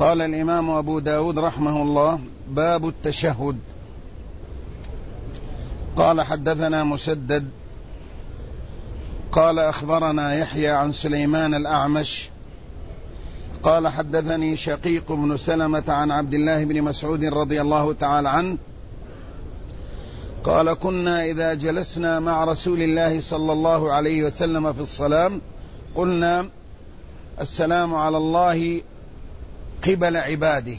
قال الإمام أبو داود رحمه الله: باب التشهد. قال: حدثنا مسدد قال أخبرنا يحيى عن سليمان الأعمش قال حدثني شقيق بن سلمة عن عبد الله بن مسعود رضي الله تعالى عنه قال: كنا إذا جلسنا مع رسول الله صلى الله عليه وسلم في الصلاة قلنا: السلام على الله قبل عباده،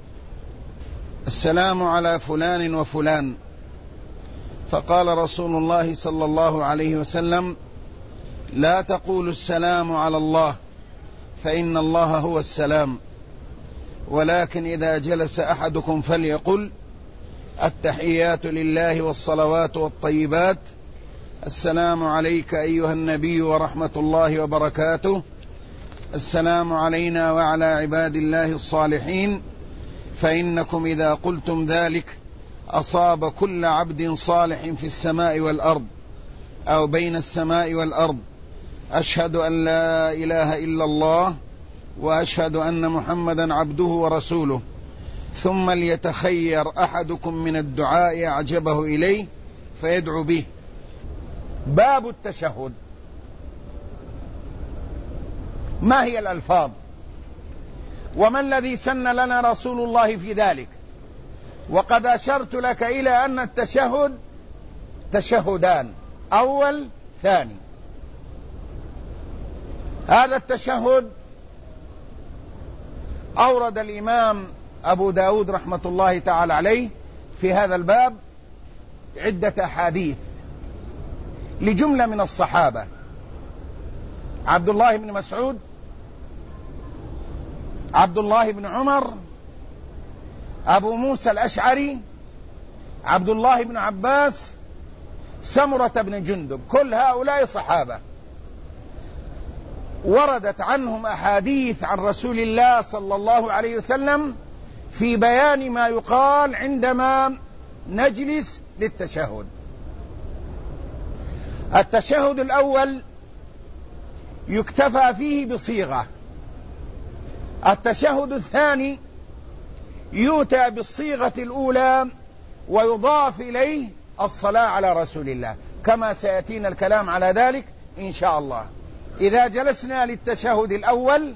السلام على فلان وفلان. فقال رسول الله صلى الله عليه وسلم: لا تقولوا السلام على الله، فإن الله هو السلام، ولكن إذا جلس أحدكم فليقل: التحيات لله والصلوات والطيبات، السلام عليك أيها النبي ورحمة الله وبركاته، السلام علينا وعلى عباد الله الصالحين، فإنكم إذا قلتم ذلك أصاب كل عبد صالح في السماء والأرض أو بين السماء والأرض. أشهد أن لا إله إلا الله وأشهد أن محمدا عبده ورسوله، ثم ليتخير أحدكم من الدعاء أعجبه إليه فيدعو به. باب التشهد. ما هي الألفاظ؟ وما الذي سن لنا رسول الله في ذلك؟ وقد أشرت لك إلى أن التشهد تشهدان: أول ثاني. هذا التشهد أورد الإمام أبو داود رحمة الله تعالى عليه في هذا الباب عدة أحاديث لجملة من الصحابة: عبد الله بن مسعود، عبد الله بن عمر، أبو موسى الأشعري، عبد الله بن عباس، سمرة بن جندب. كل هؤلاء صحابة وردت عنهم أحاديث عن رسول الله صلى الله عليه وسلم في بيان ما يقال عندما نجلس للتشهد. التشهد الأول يكتفى فيه بصيغة، التشهد الثاني يؤتى بالصيغة الأولى ويضاف إليه الصلاة على رسول الله، كما سيأتينا الكلام على ذلك إن شاء الله. إذا جلسنا للتشهد الأول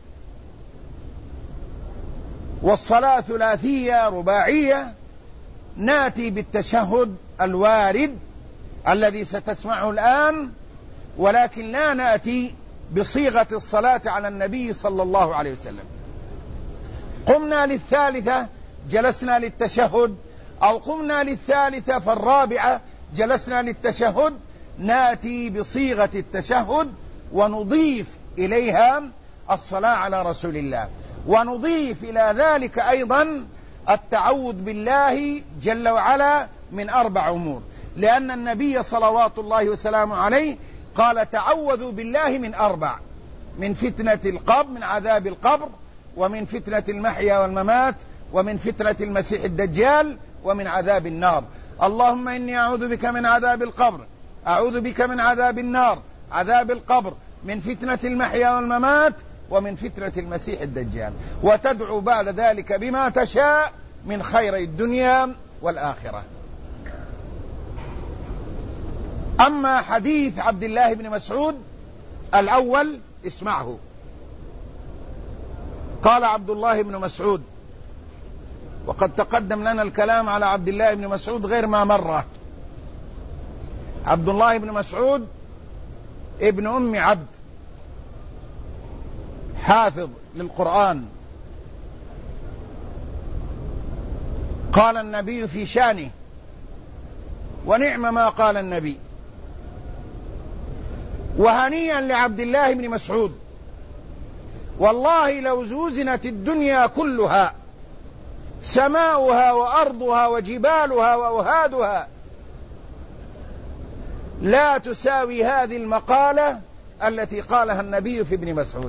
والصلاة ثلاثية رباعية نأتي بالتشهد الوارد الذي ستسمعه الآن، ولكن لا نأتي بصيغة الصلاة على النبي صلى الله عليه وسلم. قمنا للثالثة جلسنا للتشهد، أو قمنا للثالثة فالرابعة جلسنا للتشهد، نأتي بصيغة التشهد ونضيف إليها الصلاة على رسول الله، ونضيف إلى ذلك أيضا التعوذ بالله جل وعلا من 4 أمور، لأن النبي صلوات الله وسلامه عليه قال: تعوذوا بالله من 4: من فتنة القبر، من عذاب القبر، ومن فتنة المحيا والممات، ومن فتنة المسيح الدجال، ومن عذاب النار. اللهم إني أعوذ بك من عذاب القبر، أعوذ بك من عذاب النار، عذاب القبر، من فتنة المحيا والممات، ومن فتنة المسيح الدجال، وتدعو بعد ذلك بما تشاء من خير الدنيا والآخرة. أما حديث عبد الله بن مسعود الأول اسمعه. قال عبد الله بن مسعود، وقد تقدم لنا الكلام على عبد الله بن مسعود غير ما مرة. عبد الله بن مسعود ابن أم عبد، حافظ للقرآن. قال النبي في شانه: ونعم ما قال النبي. وهنيئا لعبد الله بن مسعود، والله لو زوزنت الدنيا كلها سماؤها وأرضها وجبالها وأوهادها لا تساوي هذه المقالة التي قالها النبي في ابن مسعود.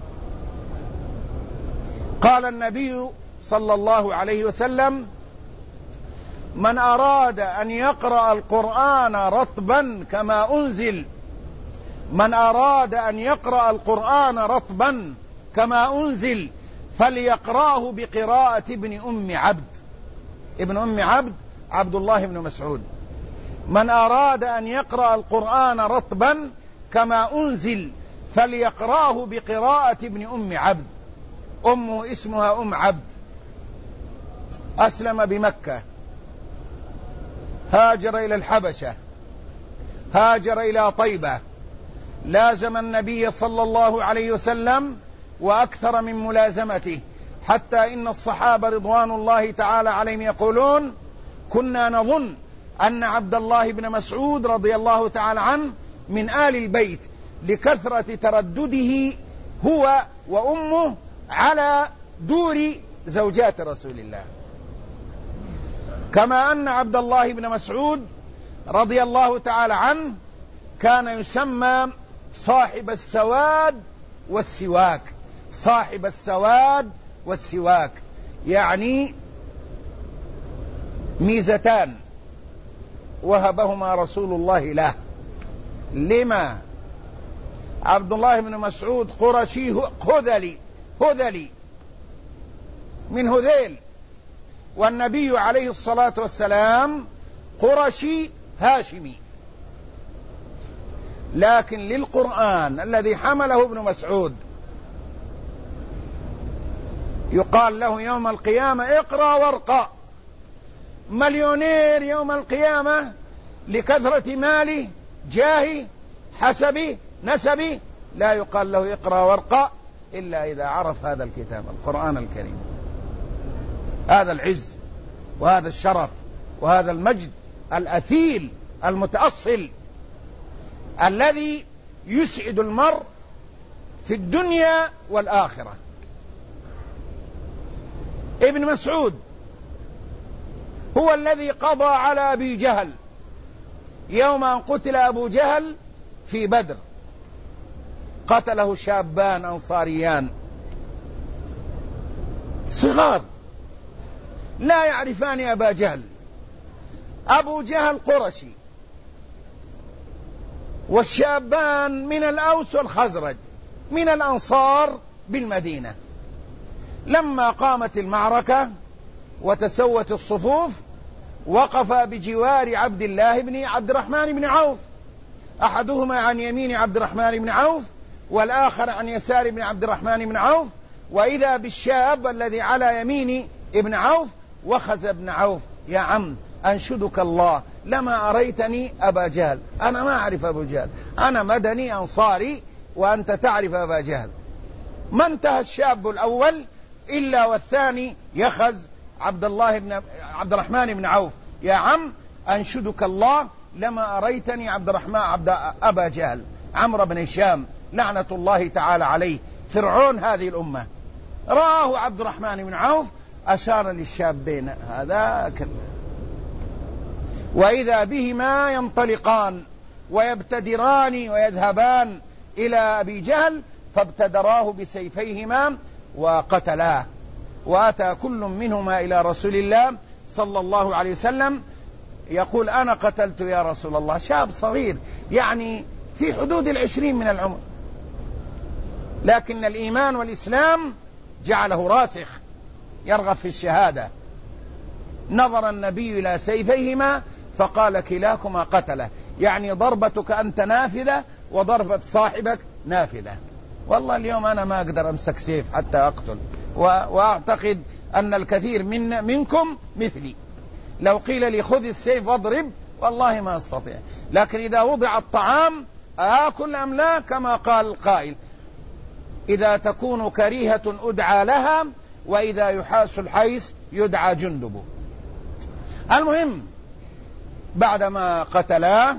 قال النبي صلى الله عليه وسلم: من أراد أن يقرأ القرآن رطبا كما أنزل، من أراد أن يقرأ القرآن رطبا كما أنزل فليقراه بقراءة ابن أم عبد. ابن أم عبد عبد الله بن مسعود. من أراد أن يقرأ القرآن رطبا كما أنزل فليقراه بقراءة ابن أم عبد. أمه اسمها أم عبد، أسلم بمكة، هاجر إلى الحبشة، هاجر إلى طيبة، لازم النبي صلى الله عليه وسلم وأكثر من ملازمته، حتى إن الصحابة رضوان الله تعالى عليهم يقولون: كنا نظن أن عبد الله بن مسعود رضي الله تعالى عنه من آل البيت لكثرة تردده هو وأمه على دور زوجات رسول الله. كما أن عبد الله بن مسعود رضي الله تعالى عنه كان يسمى صاحب السواد والسواك. صاحب السواد والسواك يعني ميزتان وهبهما رسول الله له. لما؟ عبد الله بن مسعود قرشي هذلي من هذيل، والنبي عليه الصلاة والسلام قرشي هاشمي. لكن للقرآن الذي حمله ابن مسعود يقال له يوم القيامة: اقرأ وارقى. مليونير يوم القيامة لكثرة ماله، جاهه، حسبه، نسبه، لا يقال له اقرأ وارقى إلا إذا عرف هذا الكتاب القرآن الكريم. هذا العز وهذا الشرف وهذا المجد الأثيل المتأصل الذي يسعد المرء في الدنيا والآخرة. ابن مسعود هو الذي قضى على أبي جهل يوم أن قتل أبو جهل في بدر. قتله شابان أنصاريان صغار لا يعرفان أبا جهل. أبو جهل قرشي والشابان من الأوس والخزرج من الأنصار بالمدينة. لما قامت المعركة وتسوت الصفوف وقف بجوار عبد الله بن عبد الرحمن بن عوف، أحدهما عن يمين عبد الرحمن بن عوف والآخر عن يسار بن عبد الرحمن بن عوف، وإذا بالشاب الذي على يمين ابن عوف وخز ابن عوف: يا عم أنشدك الله لما أريتني أبا جهل. أنا ما أعرف أبو جهل، أنا مدني أنصاري وأنت تعرف أبا جهل. ما انتهى الشاب الأول إلا والثاني يخز عبد الرحمن بن عوف: يا عم أنشدك الله لما أريتني أبا جهل. عمرو بن هشام لعنة الله تعالى عليه، فرعون هذه الأمة، رآه عبد الرحمن بن عوف أشار للشابين: هذا كله. وإذا بهما ينطلقان ويبتدران ويذهبان إلى أبي جهل، فابتدراه بسيفيهما وقتلاه. وأتى كل منهما إلى رسول الله صلى الله عليه وسلم يقول: أنا قتلت يا رسول الله. شاب صغير يعني في حدود 20 من العمر، لكن الإيمان والإسلام جعله راسخ يرغب في الشهادة. نظر النبي إلى سيفيهما فقال: كلاكما قتله، يعني ضربتك أنت نافذة وضربة صاحبك نافذة. والله اليوم أنا ما أقدر أمسك سيف حتى أقتل، وأعتقد أن الكثير منكم مثلي. لو قيل لي خذ السيف واضرب والله ما أستطيع، لكن إذا وضع الطعام آكل أم لا؟ كما قال القائل: إذا تكون كريهة أدعى لها، وإذا يحاس الحيس يدعى جندب. المهم بعدما قتلاه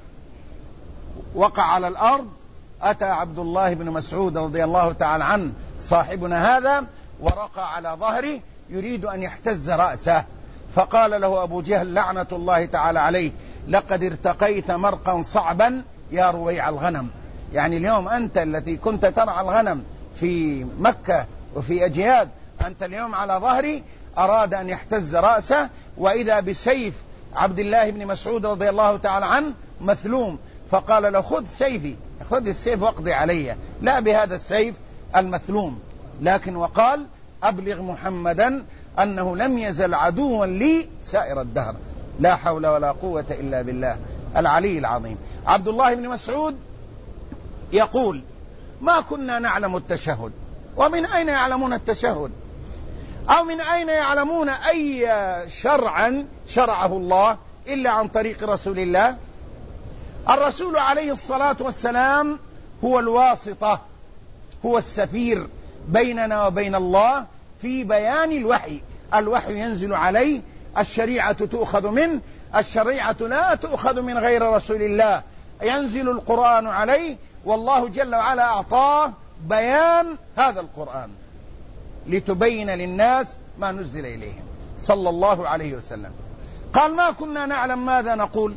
وقع على الأرض، أتى عبد الله بن مسعود رضي الله تعالى عنه صاحبنا هذا ورقى على ظهره يريد أن يحتز رأسه، فقال له أبو جهل لعنة الله تعالى عليه: لقد ارتقيت مرقا صعبا يا رويع الغنم. يعني اليوم أنت التي كنت ترعى الغنم في مكة وفي أجياد، أنت اليوم على ظهري. أراد أن يحتز رأسه، وإذا بسيف عبد الله بن مسعود رضي الله تعالى عنه مثلوم، فقال له: خذ سيفي، خذ السيف واقضي علي، لا بهذا السيف المثلوم. لكن وقال: أبلغ محمدا أنه لم يزل عدوا لي سائر الدهر. لا حول ولا قوة إلا بالله العلي العظيم. عبد الله بن مسعود يقول: ما كنا نعلم التشهد. ومن أين يعلمون التشهد؟ أو من أين يعلمون أي شرعا شرعه الله إلا عن طريق رسول الله؟ الرسول عليه الصلاة والسلام هو الواسطة، هو السفير بيننا وبين الله في بيان الوحي. الوحي ينزل عليه، الشريعة تؤخذ منه، الشريعة لا تؤخذ من غير رسول الله. ينزل القرآن عليه، والله جل وعلا أعطاه بيان هذا القرآن لتبين للناس ما نزل إليهم صلى الله عليه وسلم. قال: ما كنا نعلم ماذا نقول،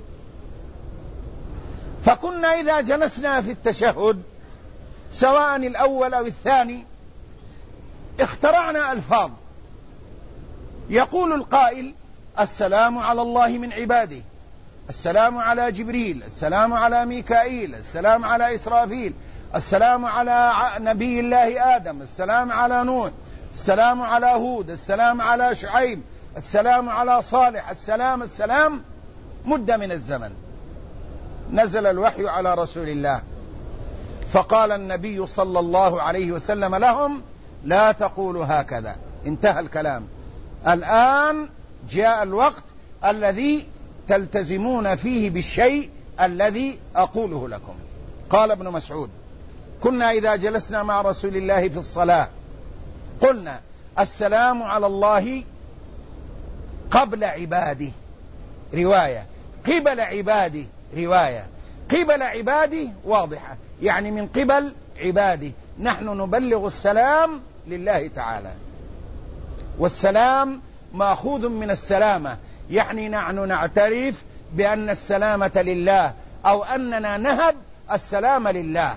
فكنا إذا جلسنا في التشهد سواء الأول أو الثاني اخترعنا ألفاظ. يقول القائل: السلام على الله من عباده، السلام على جبريل، السلام على ميكائيل، السلام على إسرافيل، السلام على نبي الله آدم، السلام على نوح، السلام على هود، السلام على شعيب، السلام على صالح، السلام. مدة من الزمن نزل الوحي على رسول الله، فقال النبي صلى الله عليه وسلم لهم: لا تقولوا هكذا، انتهى الكلام. الآن جاء الوقت الذي تلتزمون فيه بالشيء الذي أقوله لكم. قال ابن مسعود: كنا إذا جلسنا مع رسول الله في الصلاة قلنا: السلام على الله قبل عباده، رواية قبل عباده، رواية قبل عباده واضحة، يعني من قبل عباده. نحن نبلغ السلام لله تعالى، والسلام مأخوذ من السلامة، يعني نحن نعترف بأن السلامة لله، أو أننا نهب السلام لله.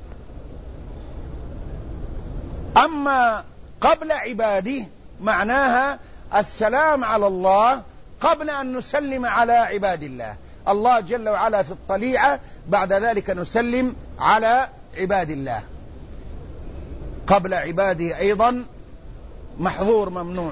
أما قبل عباده معناها السلام على الله قبل أن نسلم على عباد الله. الله جل وعلا في الطليعة، بعد ذلك نسلم على عباد الله. قبل عباده أيضا محظور ممنوع.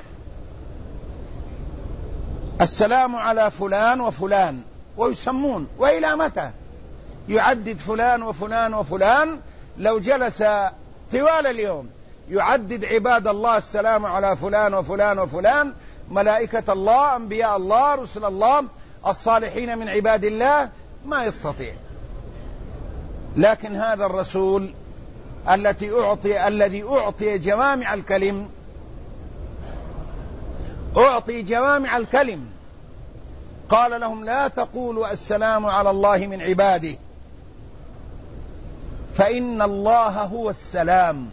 السلام على فلان وفلان، ويسمون، وإلى متى يعدد فلان وفلان وفلان؟ لو جلس طوال اليوم يعدد عباد الله السلام على فلان وفلان وفلان، ملائكة الله، أنبياء الله، رسل الله، الصالحين من عباد الله، ما يستطيع. لكن هذا الرسول الذي أعطي جوامع الكلم، أعطي جوامع الكلم، قال لهم: لا تقولوا السلام على الله من عباده، فإن الله هو السلام.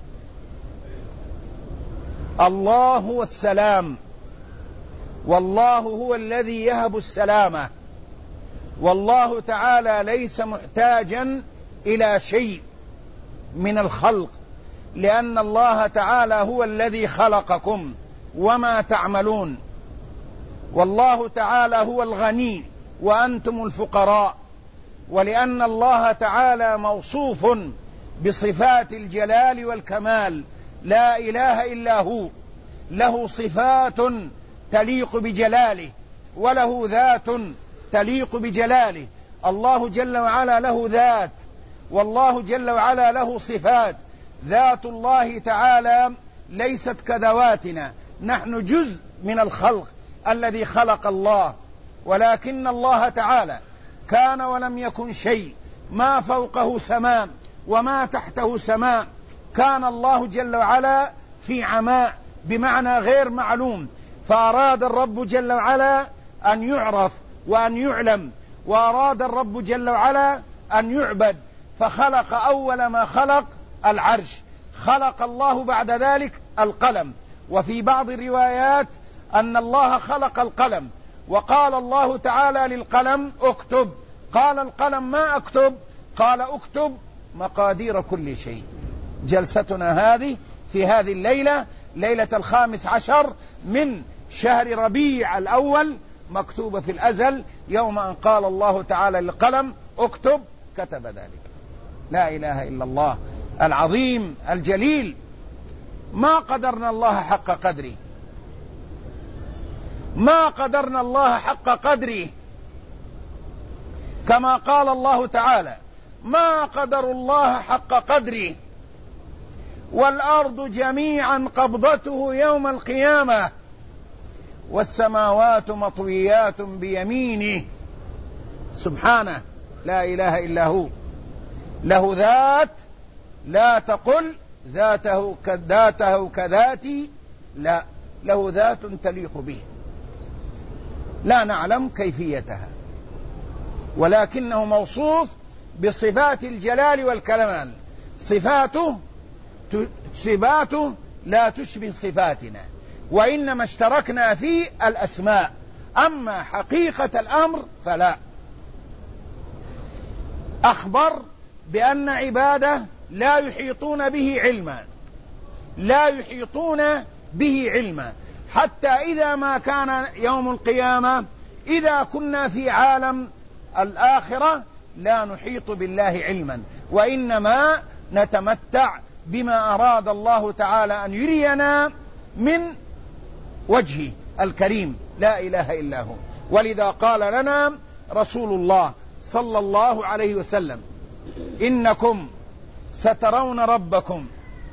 الله هو السلام، والله هو الذي يهب السلامة، والله تعالى ليس محتاجا إلى شيء من الخلق، لأن الله تعالى هو الذي خلقكم وما تعملون، والله تعالى هو الغني وأنتم الفقراء، ولأن الله تعالى موصوف بصفات الجلال والكمال، لا إله إلا هو، له صفات تليق بجلاله، وله ذات تليق بجلاله. الله جل وعلا له ذات، والله جل وعلا له صفات. ذات الله تعالى ليست كذواتنا، نحن جزء من الخلق الذي خلق الله، ولكن الله تعالى كان ولم يكن شيء، ما فوقه سماء وما تحته سماء. كان الله جل وعلا في عماء، بمعنى غير معلوم، فأراد الرب جل وعلا أن يعرف وأن يعلم، وأراد الرب جل وعلا أن يعبد، فخلق أول ما خلق العرش، خلق الله بعد ذلك القلم. وفي بعض الروايات أن الله خلق القلم، وقال الله تعالى للقلم: اكتب. قال القلم: ما أكتب؟ قال: اكتب مقادير كل شيء. جلستنا هذه في هذه الليلة، ليلة 15 من شهر ربيع الأول، مكتوبة في الأزل يوم أن قال الله تعالى للقلم: اكتب، كتب ذلك. لا إله إلا الله العظيم الجليل. ما قدرنا الله حق قدره، ما قدرنا الله حق قدره، كما قال الله تعالى: ما قدروا الله حق قدره والأرض جميعا قبضته يوم القيامة والسماوات مطويات بيمينه. سبحانه، لا إله إلا هو. له ذات، لا تقل ذاته كذاتي، لا، له ذات تليق به، لا نعلم كيفيتها، ولكنه موصوف بصفات الجلال والكمال. صفاته لا تشبه صفاتنا، وإنما اشتركنا في الأسماء، أما حقيقة الأمر فلا. أخبر بأن عباده لا يحيطون به علما، لا يحيطون به علما، حتى إذا ما كان يوم القيامة، إذا كنا في عالم الآخرة لا نحيط بالله علما، وإنما نتمتع بما أراد الله تعالى أن يرينا من وجهه الكريم، لا إله إلا هو. ولذا قال لنا رسول الله صلى الله عليه وسلم: إنكم سترون ربكم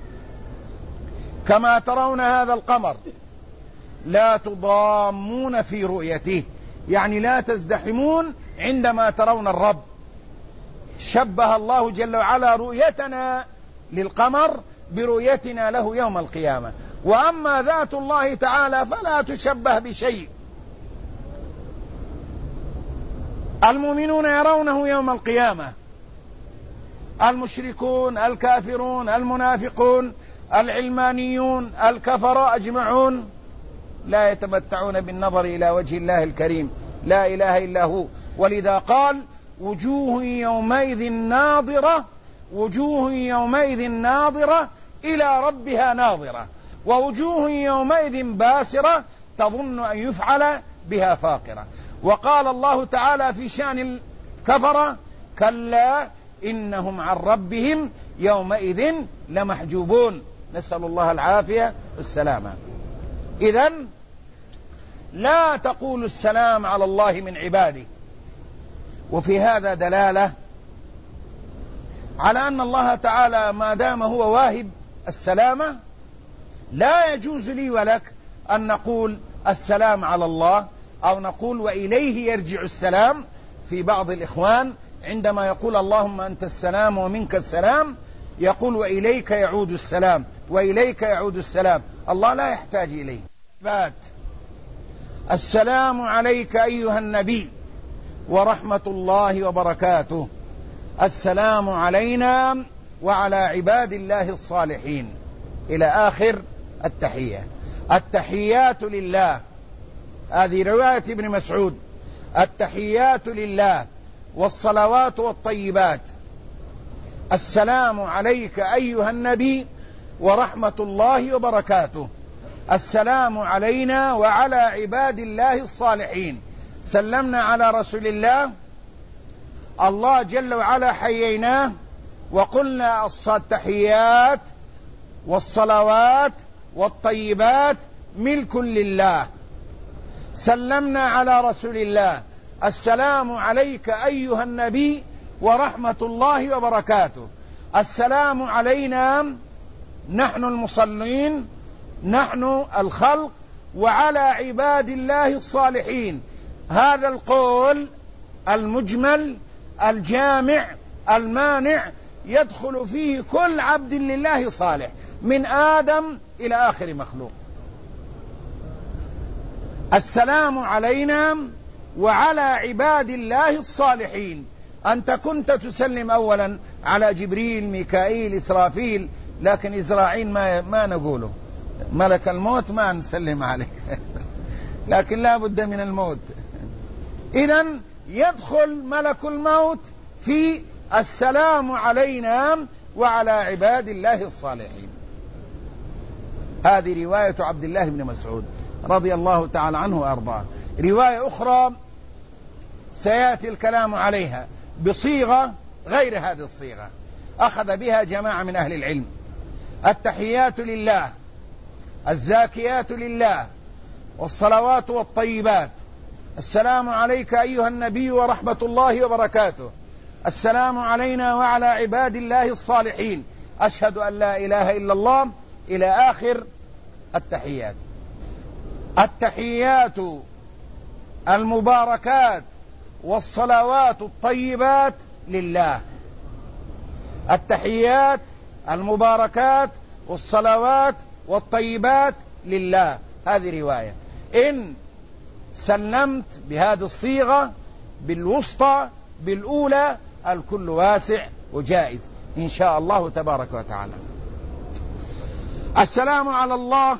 كما ترون هذا القمر لا تضامون في رؤيته، يعني لا تزدحمون عندما ترون الرب. شبه الله جل وعلا رؤيتنا للقمر برؤيتنا له يوم القيامة. وأما ذات الله تعالى فلا تشبه بشيء. المؤمنون يرونه يوم القيامة، المشركون، الكافرون، المنافقون، العلمانيون، الكفر أجمعون لا يتمتعون بالنظر إلى وجه الله الكريم، لا إله إلا هو. ولذا قال: وجوه يومئذ ناظرة، وجوه يومئذ ناظرة إلى ربها ناظرة، ووجوه يومئذ باسرة تظن أن يفعل بها فاقرة. وقال الله تعالى في شأن الكفرة: كلا إنهم عن ربهم يومئذ لمحجوبون. نسأل الله العافية والسلامة. إذن لا تقول السلام على الله من عباده. وفي هذا دلالة على أن الله تعالى ما دام هو واهب السلامة، لا يجوز لي ولك أن نقول السلام على الله، أو نقول وإليه يرجع السلام. في بعض الإخوان عندما يقول اللهم أنت السلام ومنك السلام، يقول وإليك يعود السلام، وإليك يعود السلام. الله لا يحتاج إليه. السلام عليك أيها النبي ورحمة الله وبركاته. السلام علينا وعلى عباد الله الصالحين، إلى آخر التحية. التحيات لله، هذه رواية ابن مسعود: التحيات لله والصلوات والطيبات. السلام عليك أيها النبي ورحمة الله وبركاته. السلام علينا وعلى عباد الله الصالحين. سلمنا على رسول الله، الله جل وعلا حييناه وقلنا التحيات والصلوات والطيبات ملك لله. سلمنا على رسول الله: السلام عليك أيها النبي ورحمة الله وبركاته. السلام علينا نحن المصلين، نحن الخلق، وعلى عباد الله الصالحين. هذا القول المجمل الجامع المانع يدخل فيه كل عبد لله صالح من آدم إلى آخر مخلوق. السلام علينا وعلى عباد الله الصالحين. أنت كنت تسلم أولا على جبريل، ميكائيل، إسرافيل، لكن إزراعيل ما نقوله، ملك الموت ما نسلم عليه لكن لا بد من الموت. إذن يدخل ملك الموت في السلام علينا وعلى عباد الله الصالحين. هذه رواية عبد الله بن مسعود رضي الله تعالى عنه وأرضاه. رواية أخرى سيأتي الكلام عليها بصيغة غير هذه الصيغة، أخذ بها جماعة من أهل العلم: التحيات لله الزاكيات لله والصلوات والطيبات. السلام عليك أيها النبي ورحمة الله وبركاته. السلام علينا وعلى عباد الله الصالحين. أشهد أن لا إله إلا الله، إلى آخر التحيات. التحيات المباركات والصلوات الطيبات لله. التحيات المباركات والصلوات والطيبات لله. هذه رواية. إن سلمت بهذه الصيغة، بالوسطى، بالأولى، الكل واسع وجائز إن شاء الله تبارك وتعالى. السلام على الله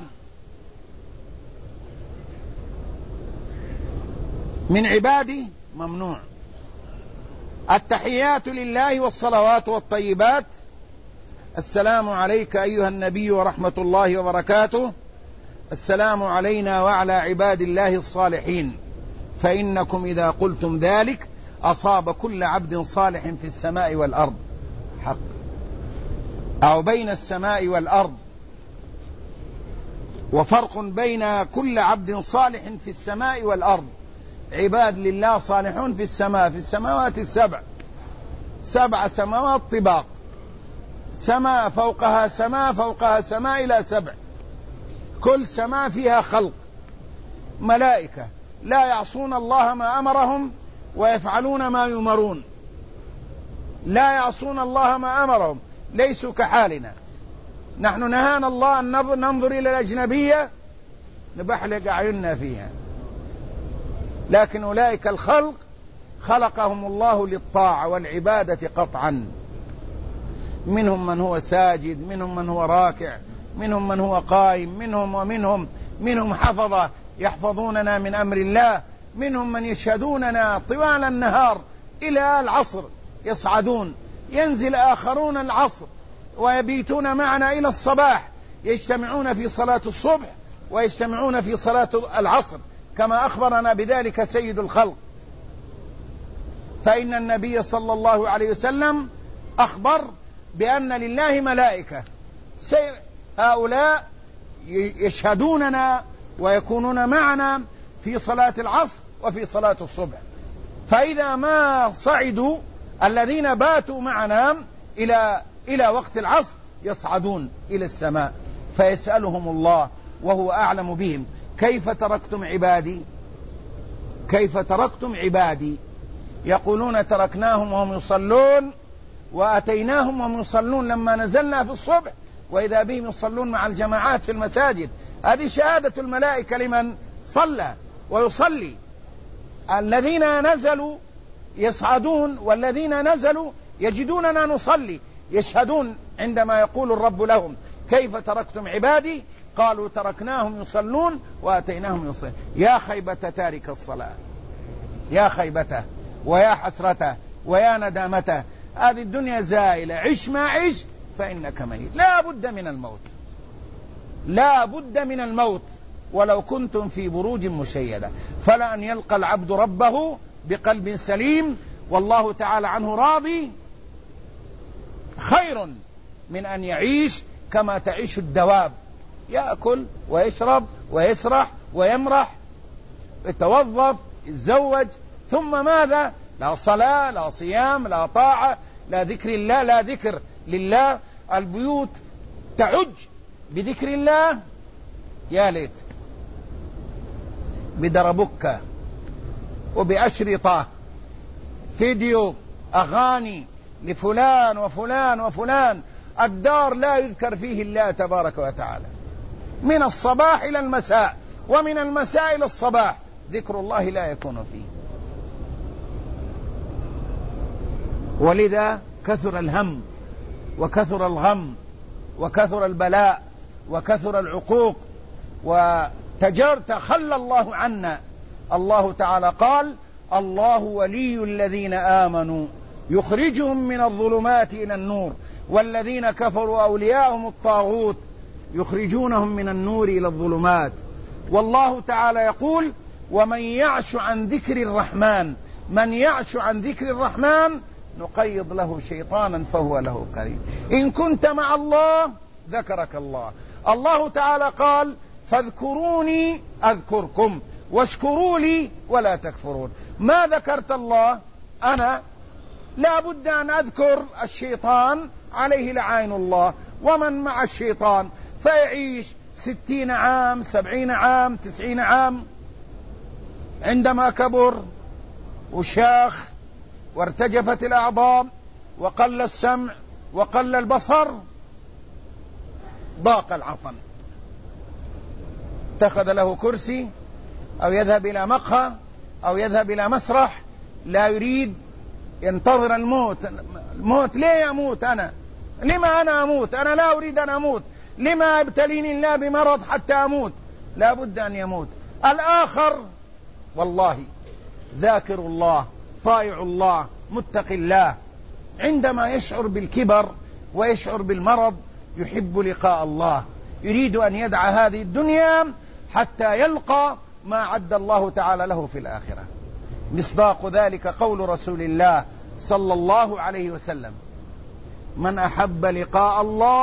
من عباده ممنوع. التحيات لله والصلوات والطيبات. السلام عليك أيها النبي ورحمة الله وبركاته. السلام علينا وعلى عباد الله الصالحين. فإنكم إذا قلتم ذلك أصاب كل عبد صالح في السماء والأرض. حق أو بين السماء والأرض، وفرق بين كل عبد صالح في السماء والأرض. عباد لله صالحون في السماء، في السماوات السبع، 7 سماوات طباق، سماء فوقها سماء فوقها سماء إلى 7. كل سماء فيها خلق ملائكة لا يعصون الله ما أمرهم ويفعلون ما يؤمرون. لا يعصون الله ما أمرهم، ليسوا كحالنا. نحن نهانا الله أن ننظر إلى الأجنبية نبحلق أعيننا فيها، لكن أولئك الخلق خلقهم الله للطاعة والعبادة قطعا. منهم من هو ساجد، منهم من هو راكع، منهم من هو قائم، منهم حفظة يحفظوننا من أمر الله، منهم من يشهدوننا طوال النهار إلى العصر يصعدون، ينزل آخرون العصر ويبيتون معنا إلى الصباح، يجتمعون في صلاة الصبح ويجتمعون في صلاة العصر كما أخبرنا بذلك سيد الخلق. فإن النبي صلى الله عليه وسلم أخبر بأن لله ملائكة هؤلاء يشهدوننا ويكونون معنا في صلاة العصر وفي صلاة الصبح. فإذا ما صعدوا الذين باتوا معنا إلى وقت العصر يصعدون إلى السماء فيسألهم الله وهو أعلم بهم: كيف تركتم عبادي؟ كيف تركتم عبادي؟ يقولون: تركناهم وهم يصلون وأتيناهم وهم يصلون لما نزلنا في الصبح، وإذا بهم يصلون مع الجماعات في المساجد. هذه شهادة الملائكة لمن صلى ويصلي. الذين نزلوا يصعدون والذين نزلوا يجدوننا نصلي، يشهدون عندما يقول الرب لهم: كيف تركتم عبادي؟ قالوا: تركناهم يصلون وأتيناهم يصلون. يا خيبة تارك الصلاة، يا خيبته ويا حسرته ويا ندامته. هذه الدنيا زائلة، عش ما عش فإنك ميت. لا بد من الموت، لا بد من الموت، ولو كنتم في بروج مشيدة. فلأن يلقى العبد ربه بقلب سليم والله تعالى عنه راضي خير من أن يعيش كما تعيش الدواب، يأكل ويشرب ويسرح ويمرح، يتوظف، يتزوج، ثم ماذا؟ لا صلاة، لا صيام، لا طاعة، لا ذكر الله، لا ذكر لله. البيوت تعج بذكر الله، يا ليت بدربكة وبأشرطة فيديو أغاني لفلان وفلان وفلان. الدار لا يذكر فيه الله تبارك وتعالى، من الصباح إلى المساء ومن المساء إلى الصباح ذكر الله لا يكون فيه. ولذا كثر الهم وكثر الغم وكثر البلاء وكثر العقوق تخلى الله عنا. الله تعالى قال: الله ولي الذين آمنوا يخرجهم من الظلمات إلى النور والذين كفروا أولياءهم الطاغوت يخرجونهم من النور إلى الظلمات. والله تعالى يقول: ومن يعش عن ذكر الرحمن، من يعش عن ذكر الرحمن نقيض له شيطانا فهو له قرين. إن كنت مع الله ذكرك الله، الله تعالى قال فاذكروني أذكركم واشكروا لي ولا تكفرون. ما ذكرت الله أنا لا بد أن أذكر الشيطان عليه لعين الله ومن مع الشيطان، فيعيش 60 عام 70 عام 90 عام. عندما كبر وشاخ وارتجفت الأعضاء وقل السمع وقل البصر ضاق العطن، اتخذ له كرسي أو يذهب إلى مقهى أو يذهب إلى مسرح، لا يريد، ينتظر الموت. الموت ليه أموت أنا؟ لما أنا أموت؟ أنا لا أريد أن أموت. لما ابتليني الله بمرض حتى أموت؟ لا بد أن يموت. الآخر والله ذاكر الله طائع الله متقي الله، عندما يشعر بالكبر ويشعر بالمرض يحب لقاء الله، يريد أن يدع هذه الدنيا حتى يلقى ما عد الله تعالى له في الآخرة. مصداق ذلك قول رسول الله صلى الله عليه وسلم: من أحب لقاء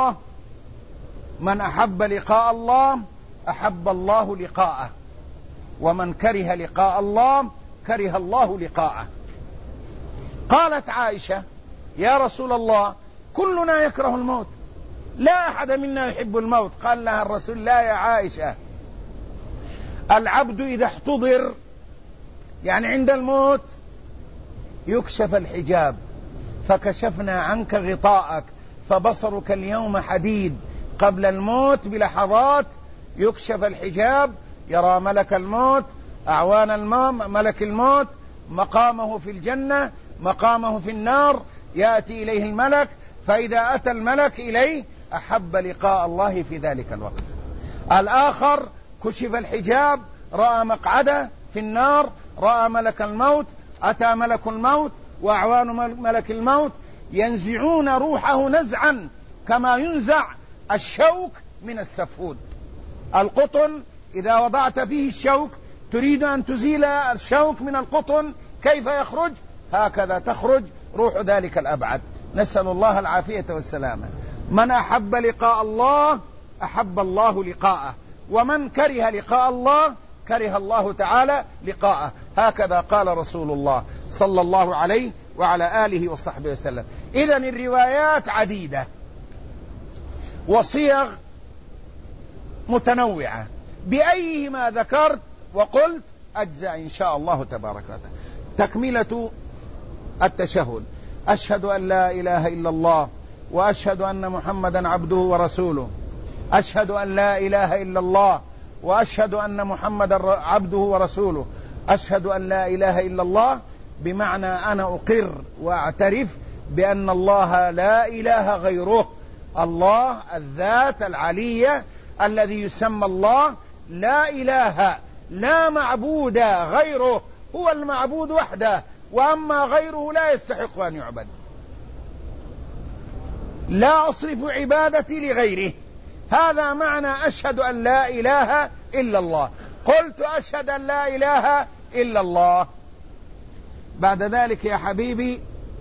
الله أحب الله لقاءه، ومن كره لقاء الله كره الله لقاءه. قالت عائشة: يا رسول الله كلنا يكره الموت، لا أحد منا يحب الموت. قال لها الرسول: لا يا عائشة، العبد إذا احتضر، يعني عند الموت، يكشف الحجاب، فكشفنا عنك غطاءك فبصرك اليوم حديد. قبل الموت بلحظات يكشف الحجاب، يرى ملك الموت، أعوان ملك الموت، مقامه في الجنة، مقامه في النار، يأتي إليه الملك، فإذا أتى الملك إليه أحب لقاء الله في ذلك الوقت. الآخر كشف الحجاب، رأى مقعده في النار، رأى ملك الموت، أتى ملك الموت وأعوان ملك الموت ينزعون روحه نزعا كما ينزع الشوك من السفود. القطن إذا وضعت فيه الشوك تريد أن تزيل الشوك من القطن، كيف يخرج؟ هكذا تخرج روح ذلك الأبعد. نسأل الله العافية والسلامة. من أحب لقاء الله أحب الله لقاءه، ومن كره لقاء الله كره الله تعالى لقاءه. هكذا قال رسول الله صلى الله عليه وعلى آله وصحبه وسلم. إذن الروايات عديدة وصيغ متنوعة، بأيهما ذكرت وقلت أجزاء إن شاء الله تبارك وتعالى. تكملة التشهد: أشهد أن لا إله إلا الله وأشهد أن محمدا عبده ورسوله. أشهد أن لا إله إلا الله وأشهد أن محمدا عبده ورسوله. أشهد أن لا إله إلا الله بمعنى أنا أقر وأعترف بأن الله لا إله غيره، الله الذات العلية الذي يسمى الله، لا إله لا معبود غيره، هو المعبود وحده، وأما غيره لا يستحق أن يعبد. لا أصرف عبادتي لغيره، هذا معنى أشهد أن لا إله إلا الله. قلت أشهد أن لا إله إلا الله، بعد ذلك يا حبيبي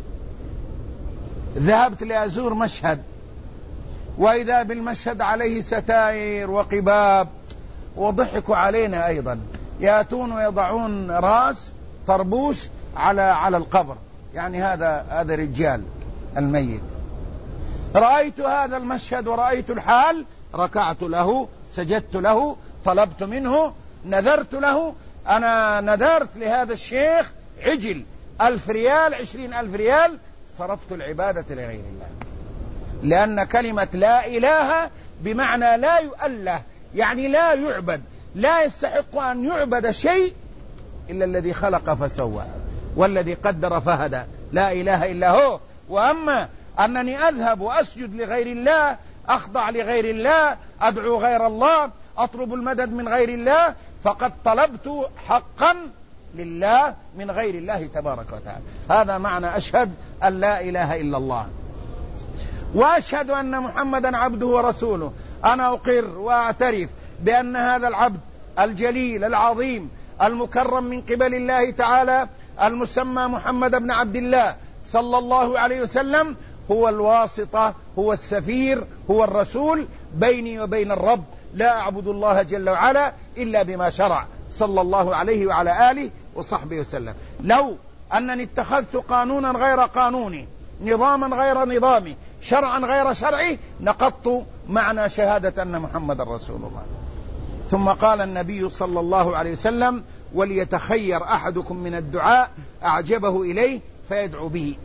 ذهبت لأزور مشهد، وإذا بالمشهد عليه ستائر وقباب، وضحكوا علينا أيضا، يأتون ويضعون راس طربوش على القبر، يعني هذا رجال الميت. رأيت هذا المشهد ورأيت الحال، ركعت له، سجدت له، طلبت منه، نذرت له. أنا نذرت لهذا الشيخ عجل 1000 ريال 20,000 ريال، صرفت العبادة لغير الله، لأن كلمة لا إله بمعنى لا يؤله، يعني لا يعبد، لا يستحق أن يعبد شيء إلا الذي خلق فسوى والذي قدر فهدى، لا إله إلا هو. وأما أنني أذهب وأسجد لغير الله، أخضع لغير الله، أدعو غير الله، أطلب المدد من غير الله، فقد طلبت حقا لله من غير الله تبارك وتعالى. هذا معنى أشهد أن لا إله إلا الله. وأشهد أن محمدا عبده ورسوله، أنا أقر وأعترف بأن هذا العبد الجليل العظيم المكرم من قبل الله تعالى، المسمى محمد بن عبد الله صلى الله عليه وسلم، هو الواسطة، هو السفير، هو الرسول بيني وبين الرب، لا أعبد الله جل وعلا إلا بما شرع، صلى الله عليه وعلى آله وصحبه وسلم. لو أنني اتخذت قانونا غير قانوني، نظاما غير نظامي، شرعا غير شرعي، نقضت معنى شهادة أن محمد رسول الله. ثم قال النبي صلى الله عليه وسلم: وليتخير أحدكم من الدعاء أعجبه إليه فيدعو به.